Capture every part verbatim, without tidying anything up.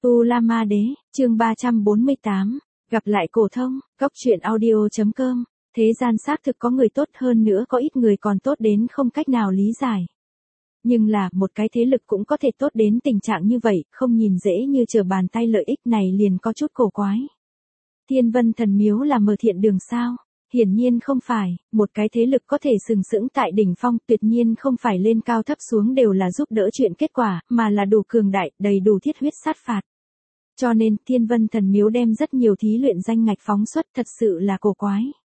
U La Ma Đế, chương ba trăm bốn mươi tám, gặp lại Cổ Thông, Góc Truyện Audio chấm com. Thế gian xác thực có người tốt, hơn nữa có ít người còn tốt đến không cách nào lý giải. Nhưng là, một cái thế lực cũng có thể tốt đến tình trạng như vậy, không nhìn dễ như trở bàn tay, lợi ích này liền có chút cổ quái. Thiên Vân Thần Miếu là mở thiện đường sao? Hiển nhiên không phải, một cái thế lực có thể sừng sững tại đỉnh phong, tuyệt nhiên không phải lên cao thấp xuống đều là giúp đỡ chuyện kết quả, mà là đủ cường đại, đầy đủ thiết huyết sát phạt. Cho nên, Thiên Vân Thần Miếu đem rất nhiều thí luyện danh ngạch phóng xuất, thật sự là cổ quái.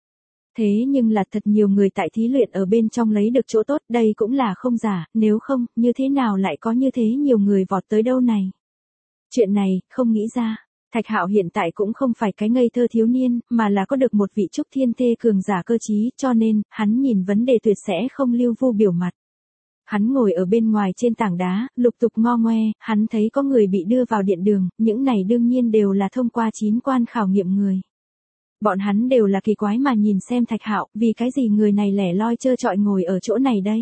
Thế nhưng là thật nhiều người tại thí luyện ở bên trong lấy được chỗ tốt, đây cũng là không giả, nếu không, như thế nào lại có như thế nhiều người vọt tới đâu này? Chuyện này, không nghĩ ra. Thạch Hạo hiện tại cũng không phải cái ngây thơ thiếu niên, mà là có được một vị trúc thiên thê cường giả cơ trí, cho nên, hắn nhìn vấn đề tuyệt sẽ không lưu vu biểu mặt. Hắn ngồi ở bên ngoài trên tảng đá, lục tục ngo ngoe, hắn thấy có người bị đưa vào điện đường, những này đương nhiên đều là thông qua chín quan khảo nghiệm người. Bọn hắn đều là kỳ quái mà nhìn xem Thạch Hạo, vì cái gì người này lẻ loi trơ trọi ngồi ở chỗ này đây.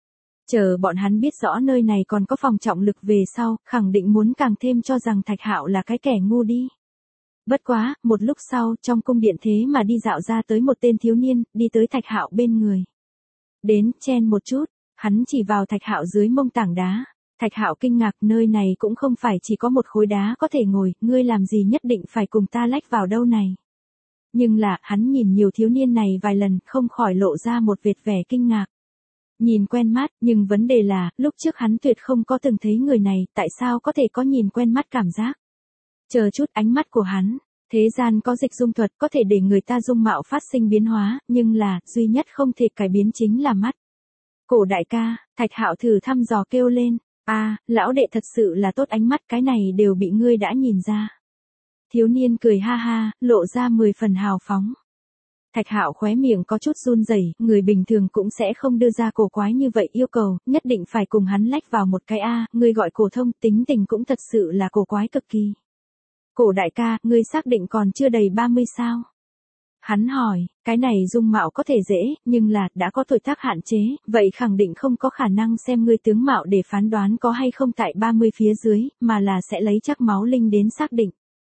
Chờ bọn hắn biết rõ nơi này còn có phòng trọng lực về sau, khẳng định muốn càng thêm cho rằng Thạch Hạo là cái kẻ ngu đi. Bất quá, một lúc sau, trong cung điện thế mà đi dạo ra tới một tên thiếu niên, đi tới Thạch Hạo bên người. Đến, chen một chút, hắn chỉ vào Thạch Hạo dưới mông tảng đá. Thạch Hạo kinh ngạc, nơi này cũng không phải chỉ có một khối đá có thể ngồi, ngươi làm gì nhất định phải cùng ta lách vào đâu này. Nhưng là, hắn nhìn nhiều thiếu niên này vài lần, không khỏi lộ ra một vệt vẻ kinh ngạc. Nhìn quen mắt, nhưng vấn đề là, lúc trước hắn tuyệt không có từng thấy người này, tại sao có thể có nhìn quen mắt cảm giác. Chờ chút, ánh mắt của hắn, thế gian có dịch dung thuật có thể để người ta dung mạo phát sinh biến hóa, nhưng là, duy nhất không thể cải biến chính là mắt. Cổ đại ca, Thạch Hạo thử thăm dò kêu lên, a, lão đệ thật sự là tốt, ánh mắt cái này đều bị ngươi đã nhìn ra. Thiếu niên cười ha ha, lộ ra mười phần hào phóng. Thạch Hạo khóe miệng có chút run rẩy, người bình thường cũng sẽ không đưa ra cổ quái như vậy yêu cầu, nhất định phải cùng hắn lách vào một cái a, ngươi gọi Cổ Thông, tính tình cũng thật sự là cổ quái cực kỳ. Cổ đại ca, ngươi xác định còn chưa đầy ba mươi sao? Hắn hỏi, cái này dung mạo có thể dễ, nhưng là, đã có tuổi tác hạn chế, vậy khẳng định không có khả năng xem ngươi tướng mạo để phán đoán có hay không tại ba mươi phía dưới, mà là sẽ lấy chắc máu linh đến xác định.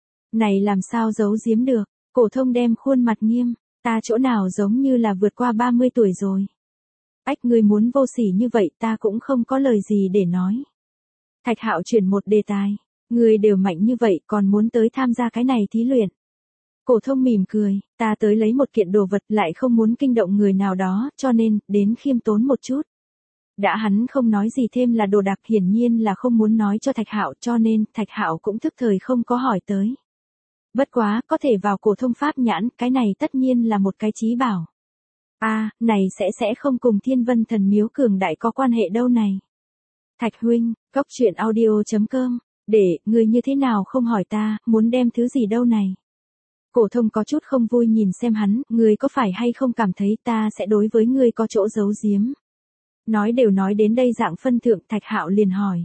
Này làm sao giấu giếm được? Cổ Thông đem khuôn mặt nghiêm, ta chỗ nào giống như là vượt qua ba mươi tuổi rồi. Ách, ngươi muốn vô sỉ như vậy, ta cũng không có lời gì để nói. Thạch Hạo chuyển một đề tài, ngươi đều mạnh như vậy, còn muốn tới tham gia cái này thí luyện. Cổ Thông mỉm cười, ta tới lấy một kiện đồ vật, lại không muốn kinh động người nào đó, cho nên, đến khiêm tốn một chút. Đã hắn không nói gì thêm là đồ đạc, hiển nhiên là không muốn nói cho Thạch Hạo, cho nên, Thạch Hạo cũng thức thời không có hỏi tới. Bất quá, có thể vào Cổ Thông pháp nhãn, cái này tất nhiên là một cái chí bảo. A, à, này sẽ sẽ không cùng Thiên Vân Thần Miếu cường đại có quan hệ đâu này. Thạch huynh, Góc Truyện Audio chấm com, để, người như thế nào không hỏi ta, muốn đem thứ gì đâu này. Cổ Thông có chút không vui nhìn xem hắn, ngươi có phải hay không cảm thấy ta sẽ đối với ngươi có chỗ giấu giếm. Nói đều nói đến đây dạng phân thượng, Thạch Hạo liền hỏi.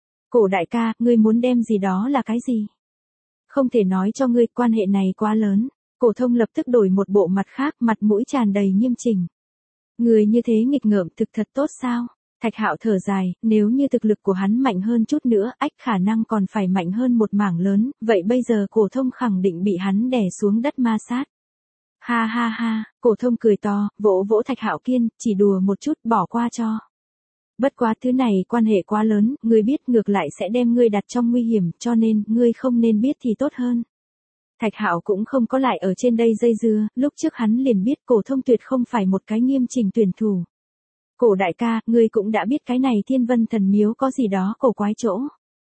Cổ đại ca, ngươi muốn đem gì đó là cái gì? Không thể nói cho ngươi, quan hệ này quá lớn. Cổ Thông lập tức đổi một bộ mặt khác, mặt mũi tràn đầy nghiêm chỉnh. Người như thế nghịch ngợm thực thật tốt sao? Thạch Hạo thở dài, nếu như thực lực của hắn mạnh hơn chút nữa, ách khả năng còn phải mạnh hơn một mảng lớn, vậy bây giờ Cổ Thông khẳng định bị hắn đè xuống đất ma sát. Ha ha ha, Cổ Thông cười to, vỗ vỗ Thạch Hạo kiên, chỉ đùa một chút, bỏ qua cho. Bất quá thứ này quan hệ quá lớn, ngươi biết ngược lại sẽ đem ngươi đặt trong nguy hiểm, cho nên, ngươi không nên biết thì tốt hơn. Thạch Hạo cũng không có lại ở trên đây dây dưa, lúc trước hắn liền biết Cổ Thông tuyệt không phải một cái nghiêm chỉnh tuyển thủ. Cổ đại ca, ngươi cũng đã biết cái này Thiên Vân Thần Miếu có gì đó cổ quái chỗ.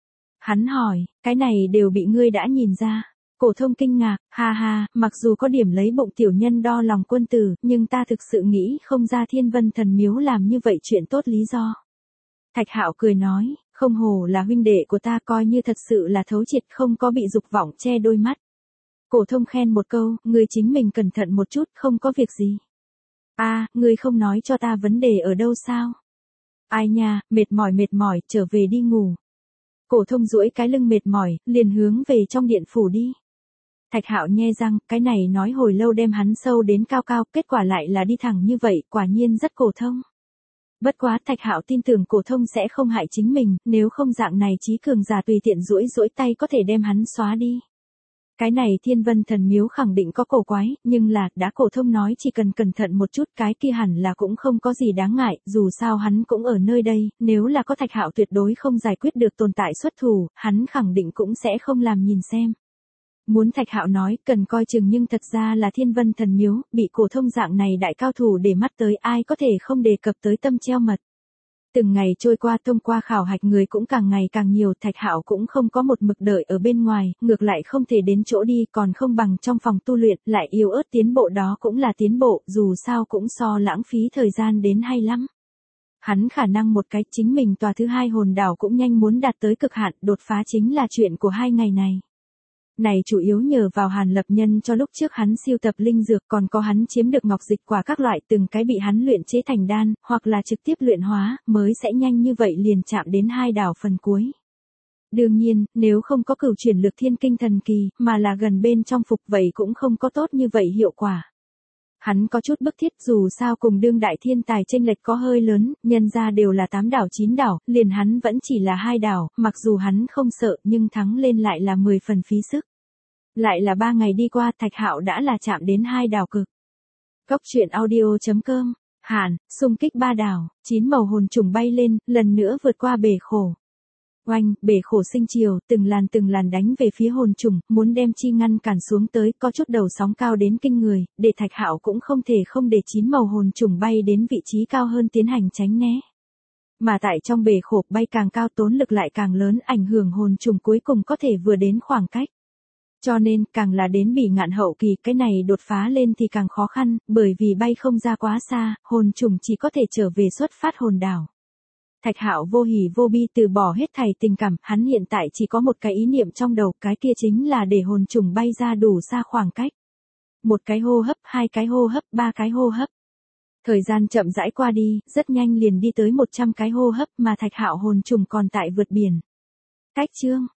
Hắn hỏi, cái này đều bị ngươi đã nhìn ra. Cổ Thông kinh ngạc, ha ha, mặc dù có điểm lấy bụng tiểu nhân đo lòng quân tử, nhưng ta thực sự nghĩ không ra Thiên Vân Thần Miếu làm như vậy chuyện tốt lý do. Thạch Hạo cười nói, không hổ là huynh đệ của ta, coi như thật sự là thấu triệt, không có bị dục vọng che đôi mắt. Cổ Thông khen một câu, ngươi chính mình cẩn thận một chút, không có việc gì. A, à, ngươi không nói cho ta vấn đề ở đâu sao? Ai nha, mệt mỏi mệt mỏi, trở về đi ngủ. Cổ Thông duỗi cái lưng mệt mỏi, liền hướng về trong điện phủ đi. Thạch Hạo nhe răng, cái này nói hồi lâu đem hắn sâu đến cao cao, kết quả lại là đi thẳng như vậy, quả nhiên rất Cổ Thông. Bất quá Thạch Hạo tin tưởng cổ thông sẽ không hại chính mình, nếu không dạng này trí cường giả tùy tiện duỗi duỗi tay có thể đem hắn xóa đi. Cái này Thiên Vân Thần Miếu khẳng định có cổ quái, nhưng là, đã cổ thông nói chỉ cần cẩn thận một chút cái kia hẳn là cũng không có gì đáng ngại, dù sao hắn cũng ở nơi đây, nếu là có Thạch Hạo tuyệt đối không giải quyết được tồn tại xuất thủ, hắn khẳng định cũng sẽ không làm nhìn xem. Muốn Thạch Hạo nói, cần coi chừng nhưng thật ra là Thiên Vân Thần Miếu, bị cổ thông dạng này đại cao thủ để mắt tới ai có thể không đề cập tới tâm treo mật. Từng ngày trôi qua thông qua khảo hạch người cũng càng ngày càng nhiều, Thạch Hạo cũng không có một mực đợi ở bên ngoài, ngược lại không thể đến chỗ đi còn không bằng trong phòng tu luyện, lại yếu ớt tiến bộ đó cũng là tiến bộ, dù sao cũng so lãng phí thời gian đến hay lắm. Hắn khả năng một cái chính mình tòa thứ hai hồn đảo cũng nhanh muốn đạt tới cực hạn, đột phá chính là chuyện của hai ngày này. Này chủ yếu nhờ vào Hàn Lập Nhân cho lúc trước hắn siêu tập linh dược còn có hắn chiếm được ngọc dịch quả các loại từng cái bị hắn luyện chế thành đan, hoặc là trực tiếp luyện hóa, mới sẽ nhanh như vậy liền chạm đến hai đảo phần cuối. Đương nhiên, nếu không có cửu chuyển lực thiên kinh thần kỳ, mà là gần bên trong phục vậy cũng không có tốt như vậy hiệu quả. Hắn có chút bức thiết dù sao cùng đương đại thiên tài chênh lệch có hơi lớn, nhân ra đều là tám đảo chín đảo, liền hắn vẫn chỉ là hai đảo, mặc dù hắn không sợ nhưng thắng lên lại là mười phần phí sức. Lại là ba ngày đi qua Thạch Hạo đã là chạm đến hai đảo cực. Cốc truyện audio chấm com, Hàn, xung kích ba đảo, chín màu hồn trùng bay lên, lần nữa vượt qua bể khổ. Oanh, bể khổ sinh chiều, từng làn từng làn đánh về phía hồn trùng, muốn đem chi ngăn cản xuống tới, có chút đầu sóng cao đến kinh người, để Thạch Hạo cũng không thể không để chín màu hồn trùng bay đến vị trí cao hơn tiến hành tránh né. Mà tại trong bể khổ bay càng cao tốn lực lại càng lớn, ảnh hưởng hồn trùng cuối cùng có thể vừa đến khoảng cách. Cho nên, càng là đến bỉ ngạn hậu kỳ, cái này đột phá lên thì càng khó khăn, bởi vì bay không ra quá xa, hồn trùng chỉ có thể trở về xuất phát hồn đảo. Thạch Hạo vô hỉ vô bi từ bỏ hết thảy tình cảm, hắn hiện tại chỉ có một cái ý niệm trong đầu, cái kia chính là để hồn trùng bay ra đủ xa khoảng cách. Một cái hô hấp, hai cái hô hấp, ba cái hô hấp. Thời gian chậm rãi qua đi, rất nhanh liền đi tới một trăm cái hô hấp mà Thạch Hạo hồn trùng còn tại vượt biển. Cách chương